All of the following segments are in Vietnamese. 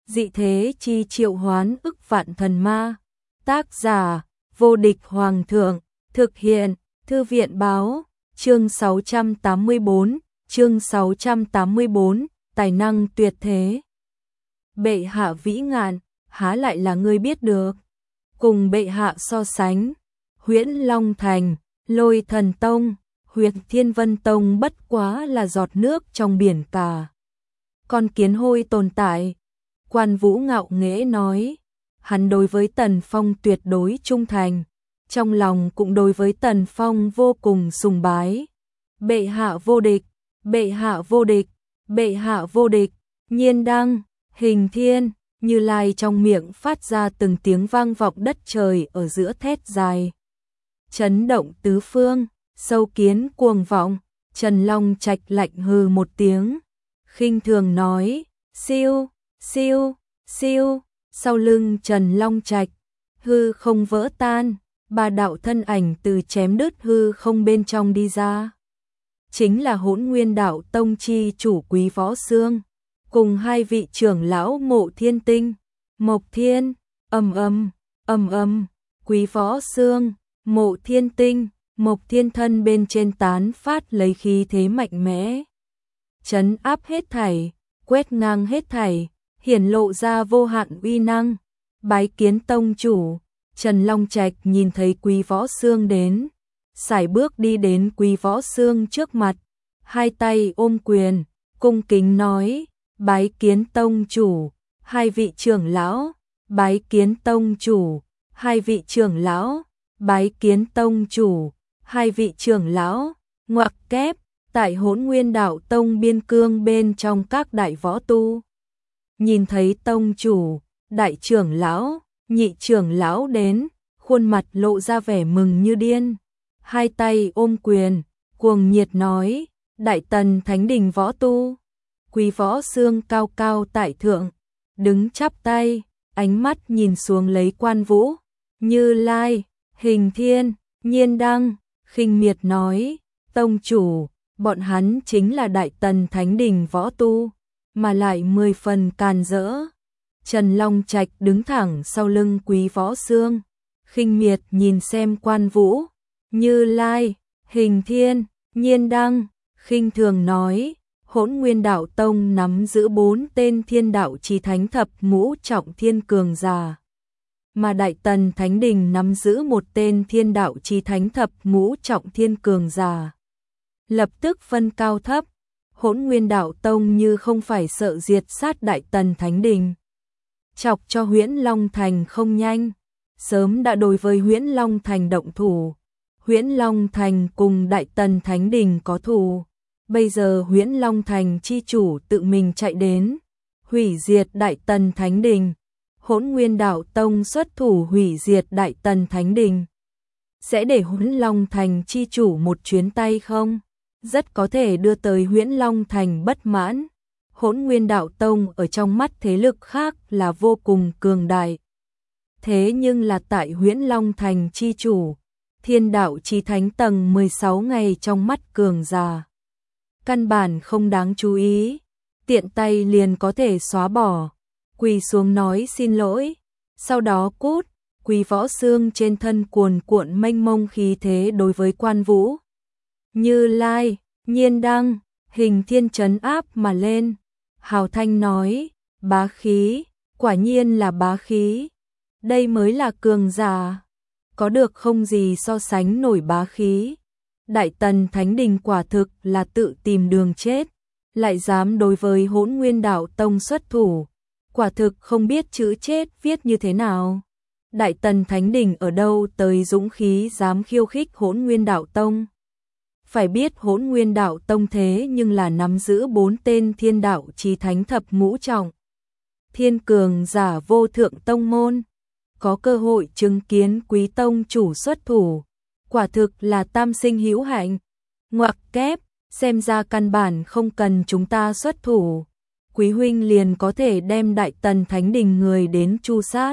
dị thế chi triệu hoán ức vạn thần ma. Tác giả, vô địch hoàng thượng, thực hiện, thư viện báo, chương 684, tài năng tuyệt thế. Bệ hạ vĩ ngạn, há lại là ngươi biết được. Cùng bệ hạ so sánh, Huyễn Long Thành, Lôi Thần Tông, Huyệt Thiên Vân Tông bất quá là giọt nước trong biển cả. Con kiến hôi tồn tại. Quan Vũ ngạo nghễ nói, hắn đối với Tần Phong tuyệt đối trung thành, trong lòng cũng đối với Tần Phong vô cùng sùng bái. Bệ hạ vô địch, bệ hạ vô địch, bệ hạ vô địch. Nhiên Đăng, Hình Thiên, Như Lai trong miệng phát ra từng tiếng vang vọng đất trời ở giữa thét dài, chấn động tứ phương. Sâu kiến cuồng vọng, Trần Long Trạch lạnh hừ một tiếng, khinh thường nói, siêu, siêu, siêu. Sau lưng Trần Long Trạch, hư không vỡ tan, ba đạo thân ảnh từ chém đứt hư không bên trong đi ra. Chính là Hỗn Nguyên Đạo Tông chi chủ Quý Võ Xương, cùng hai vị trưởng lão Mộ Thiên Tinh, Mộc Thiên. Ầm ầm, ầm ầm. Quý Võ Xương, Mộ Thiên Tinh, Mộc Thiên thân bên trên tán phát lấy khí thế mạnh mẽ, trấn áp hết thảy, quét ngang hết thảy, hiển lộ ra vô hạn uy năng. Bái kiến tông chủ. Trần Long Trạch nhìn thấy Quý Võ Xương đến, sải bước đi đến Quý Võ Xương trước mặt, hai tay ôm quyền, cung kính nói, bái kiến tông chủ. Hai vị trưởng lão, bái kiến tông chủ. Hai vị trưởng lão, bái kiến tông chủ. Hai vị trưởng lão. Ngoặc kép, tại Hỗn Nguyên Đạo Tông biên cương bên trong các đại võ tu, nhìn thấy tông chủ, đại trưởng lão, nhị trưởng lão đến, khuôn mặt lộ ra vẻ mừng như điên, hai tay ôm quyền, cuồng nhiệt nói, Đại Tần Thánh Đình võ tu. Quý Võ Xương cao cao tại thượng, đứng chắp tay, ánh mắt nhìn xuống lấy Quan Vũ, Như Lai, Hình Thiên, Nhiên Đăng, khinh miệt nói, tông chủ, bọn hắn chính là Đại Tần Thánh Đình võ tu, mà lại 10 phần càn rỡ. Trần Long Trạch đứng thẳng sau lưng Quý Võ Xương, khinh miệt nhìn xem Quan Vũ, Như Lai, Hình Thiên, Nhiên Đăng, khinh thường nói, Hỗn Nguyên Đạo Tông nắm giữ 4 tên thiên đạo chí thánh thập ngũ trọng thiên cường giả, mà Đại Tần Thánh Đình nắm giữ một tên thiên đạo chí thánh thập ngũ trọng thiên cường giả. Lập tức phân cao thấp, Hỗn Nguyên Đạo Tông như không phải sợ diệt sát Đại Tần Thánh Đình, chọc cho Huyễn Long Thành không nhanh, sớm đã đối với Huyễn Long Thành động thủ. Huyễn Long Thành cùng Đại Tần Thánh Đình có thù, bây giờ Huyễn Long Thành chi chủ tự mình chạy đến, hủy diệt Đại Tần Thánh Đình. Hỗn Nguyên Đạo Tông xuất thủ hủy diệt Đại Tần Thánh Đình, sẽ để Huyễn Long Thành chi chủ một chuyến tay không? Rất có thể đưa tới Huyễn Long Thành bất mãn. Hỗn Nguyên Đạo Tông ở trong mắt thế lực khác là vô cùng cường đại. Thế nhưng là tại Huyễn Long Thành chi chủ, thiên đạo chí thánh tầng 16 ngày trong mắt cường giả, căn bản không đáng chú ý, tiện tay liền có thể xóa bỏ. Quỳ xuống nói xin lỗi, sau đó cút. Quý Võ Xương trên thân cuồn cuộn mênh mông khí thế đối với Quan Vũ, Như Lai, Nhiên Đăng, Hình Thiên trấn áp mà lên. Hào thanh nói, bá khí, quả nhiên là bá khí, đây mới là cường giả, có được không gì so sánh nổi bá khí. Đại Tần Thánh Đình quả thực là tự tìm đường chết, lại dám đối với Hỗn Nguyên Đạo Tông xuất thủ, quả thực không biết chữ chết viết như thế nào. Đại Tần Thánh Đình ở đâu tới dũng khí dám khiêu khích Hỗn Nguyên Đạo Tông? Phải biết Hỗn Nguyên Đạo Tông thế nhưng là nắm giữ 4 tên thiên đạo chí thánh thập ngũ trọng thiên cường giả vô thượng tông môn, có cơ hội chứng kiến Quý tông chủ xuất thủ, quả thực là tam sinh hữu hạnh. Ngoặc kép, xem ra căn bản không cần chúng ta xuất thủ, Quý huynh liền có thể đem Đại Tần Thánh Đình người đến tru sát.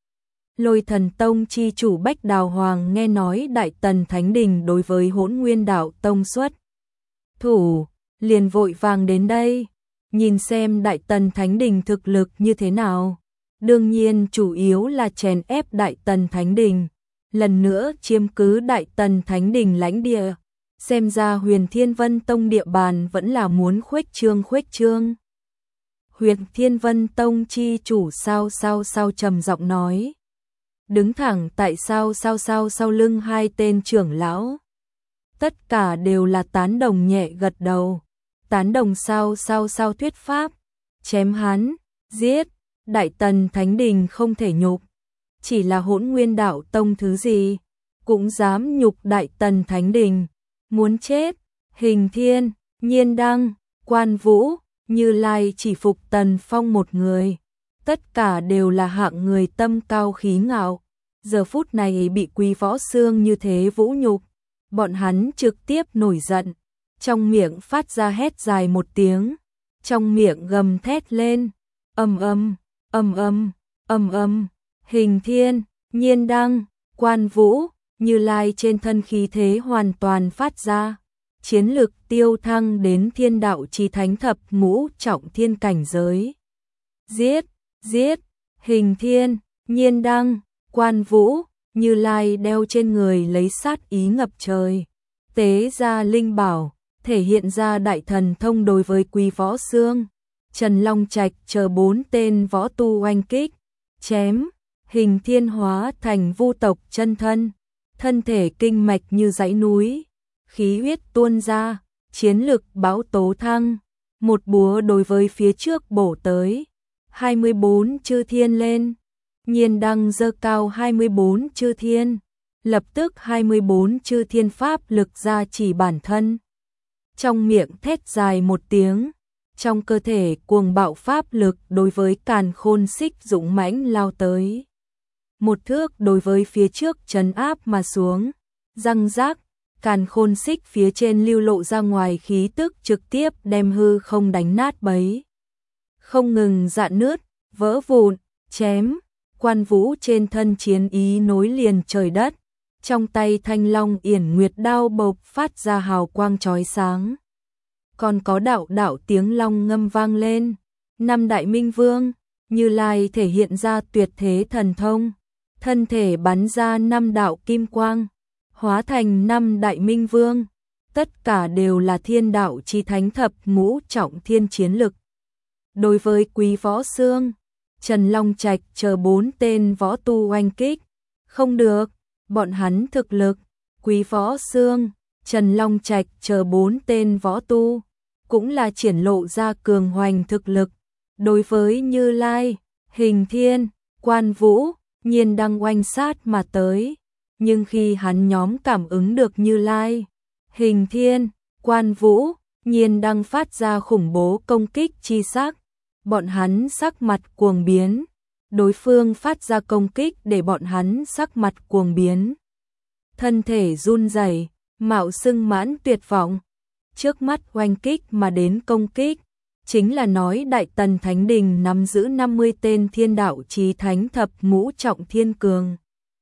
Lôi Thần Tông chi chủ Bách Đào Hoàng nghe nói Đại Tần Thánh Đình đối với Hỗn Nguyên Đạo Tông xuất thủ, liền vội vàng đến đây. nhìn xem Đại Tần Thánh Đình thực lực như thế nào. Đương nhiên chủ yếu là chèn ép Đại Tần Thánh Đình, lần nữa chiếm cứ Đại Tần Thánh Đình lãnh địa. Xem ra Huyền Thiên Vân Tông địa bàn vẫn là muốn khuếch trương. Huyền Thiên Vân Tông chi chủ sao trầm giọng nói. Đứng thẳng tại sau lưng hai tên trưởng lão. Tất cả đều là tán đồng nhẹ gật đầu. Tán đồng sao thuyết pháp. Chém hắn, giết, Đại Tần Thánh Đình không thể nhục. Chỉ là Hỗn Nguyên Đạo Tông thứ gì, cũng dám nhục Đại Tần Thánh Đình. Muốn chết, Hình Thiên, Nhiên Đăng, Quan Vũ, Như Lai chỉ phục Tần Phong một người. Tất cả đều là hạng người tâm cao khí ngạo. Giờ phút này bị Quý Võ Xương như thế vũ nhục. Bọn hắn trực tiếp nổi giận. Trong miệng phát ra hét dài một tiếng. Trong miệng gầm thét lên. Ầm ầm. Hình Thiên, Nhiên Đăng, Quan Vũ, Như Lai trên thân khí thế hoàn toàn phát ra. Chiến lực tiêu thăng đến thiên đạo chi thánh thập ngũ trọng thiên cảnh giới. Giết, Hình Thiên, Nhiên Đăng, Quan Vũ, Như Lai đeo trên người lấy sát ý ngập trời. Tế ra linh bảo, thể hiện ra đại thần thông đối với Quý Võ Xương. Trần Long Trạch chờ 4 tên võ tu oanh kích, chém, Hình Thiên hóa thành vu tộc chân thân. Thân thể kinh mạch như dãy núi, khí huyết tuôn ra, chiến lực bão tố thăng. Một búa đối với phía trước bổ tới. 24 chư thiên lên. Nhiên Đăng giơ cao 24 chư thiên. Lập tức 24 chư thiên pháp lực ra chỉ bản thân. Trong miệng thét dài một tiếng. Trong cơ thể cuồng bạo pháp lực đối với Càn Khôn Xích dũng mãnh lao tới. Một thước đối với phía trước trấn áp mà xuống. Răng rác, Càn Khôn Xích phía trên lưu lộ ra ngoài khí tức trực tiếp đem hư không đánh nát bấy. Không ngừng rạn nứt, vỡ vụn, chém. Quan Vũ trên thân chiến ý nối liền trời đất. Trong tay Thanh Long Yển Nguyệt đao bộc phát ra hào quang chói sáng. Còn có đạo tiếng long ngâm vang lên. 5 đại minh vương, Như Lai thể hiện ra tuyệt thế thần thông. Thân thể bắn ra 5 đạo kim quang, hóa thành 5 đại minh vương. Tất cả đều là thiên đạo chi thánh thập ngũ trọng thiên chiến lực. Đối với Quý Võ Xương, Trần Long Trạch chờ 4 tên võ tu oanh kích. Không được, bọn hắn thực lực. Quý Võ Xương, Trần Long Trạch chờ 4 tên võ tu, cũng là triển lộ ra cường hoành thực lực. Đối với Như Lai, Hình Thiên, Quan Vũ, Nhiên Đăng oanh sát mà tới. Nhưng khi hắn nhóm cảm ứng được Như Lai, Hình Thiên, Quan Vũ, Nhiên Đăng phát ra khủng bố công kích chi sắc. Bọn hắn sắc mặt cuồng biến. Đối phương phát ra công kích để bọn hắn sắc mặt cuồng biến. Thân thể run rẩy, mạo xưng mãn tuyệt vọng. Trước mắt oanh kích mà đến công kích, chính là nói Đại Tần Thánh Đình nắm giữ 50 tên thiên đạo chí thánh thập ngũ trọng thiên cường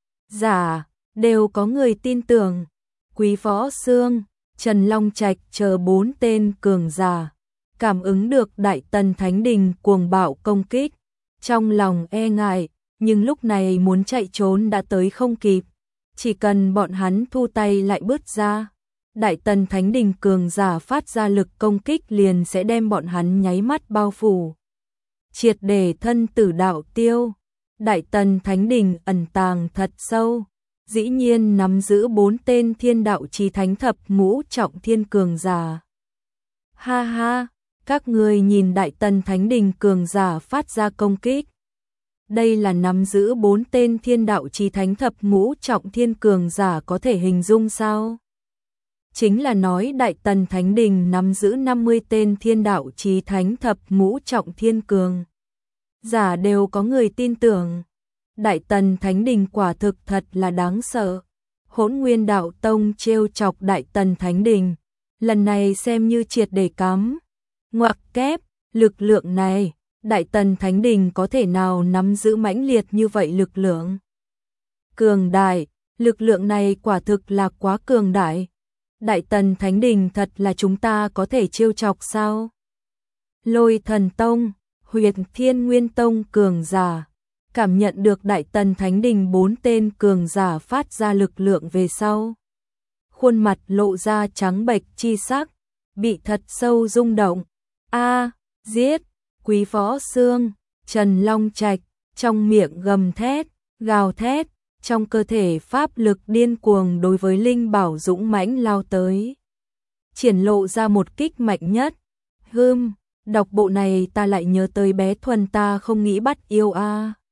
giả, đều có người tin tưởng. Quý Võ Xương, Trần Long Trạch chờ 4 tên cường giả, cảm ứng được Đại Tần Thánh Đình cuồng bạo công kích, trong lòng e ngại, nhưng lúc này muốn chạy trốn đã tới không kịp. Chỉ cần bọn hắn thu tay lại bước ra, Đại Tần Thánh Đình cường giả phát ra lực công kích liền sẽ đem bọn hắn nháy mắt bao phủ. Triệt để thân tử đạo tiêu. Đại Tần Thánh Đình ẩn tàng thật sâu, dĩ nhiên nắm giữ 4 tên thiên đạo chí thánh thập ngũ trọng thiên cường giả. Ha ha, các người nhìn Đại Tần Thánh Đình cường giả phát ra công kích. Đây là nắm giữ 4 tên thiên đạo chí thánh thập ngũ trọng thiên cường giả có thể hình dung sao? Chính là nói Đại Tần Thánh Đình nắm giữ 50 tên thiên đạo chí thánh thập ngũ trọng thiên cường giả đều có người tin tưởng. Đại Tần Thánh Đình quả thực thật là đáng sợ. Hỗn Nguyên Đạo Tông trêu chọc Đại Tần Thánh Đình, lần này xem như triệt để cắm ngoặc kép. Lực lượng này, Đại Tần Thánh Đình có thể nào nắm giữ mãnh liệt như vậy lực lượng? Cường đại, lực lượng này quả thực là quá cường đại. Đại Tần Thánh Đình thật là chúng ta có thể trêu chọc sao? Lôi Thần Tông, Huyền Thiên Nguyên Tông cường giả. Cảm nhận được Đại Tần Thánh Đình 4 tên cường giả phát ra lực lượng về sau. Khuôn mặt lộ ra trắng bệch chi sắc, bị thật sâu rung động. Giết, Quý Võ Xương, Trần Long Trạch, trong miệng gầm thét, gào thét, trong cơ thể pháp lực điên cuồng đối với linh bảo dũng mãnh lao tới. Triển lộ ra một kích mạnh nhất. Đọc bộ này ta lại nhớ tới bé Thuần ta không nghĩ bắt yêu